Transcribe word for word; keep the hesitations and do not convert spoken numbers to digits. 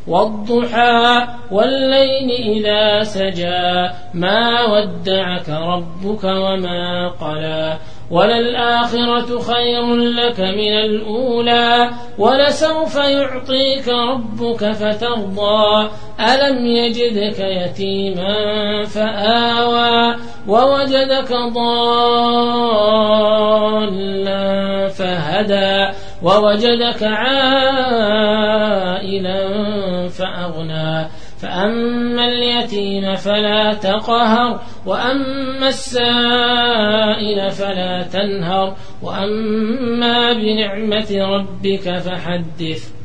والضحى والليل إذا سجى ما ودعك ربك وما قلى وللآخرة خير لك من الأولى ولسوف يعطيك ربك فترضى ألم يجدك يتيما فآوى ووجدك ضالا فهدى ووجدك عائلا فأغنى فأما اليتيم فلا تقهر وأما السائل فلا تنهر وأما بنعمة ربك فحدث.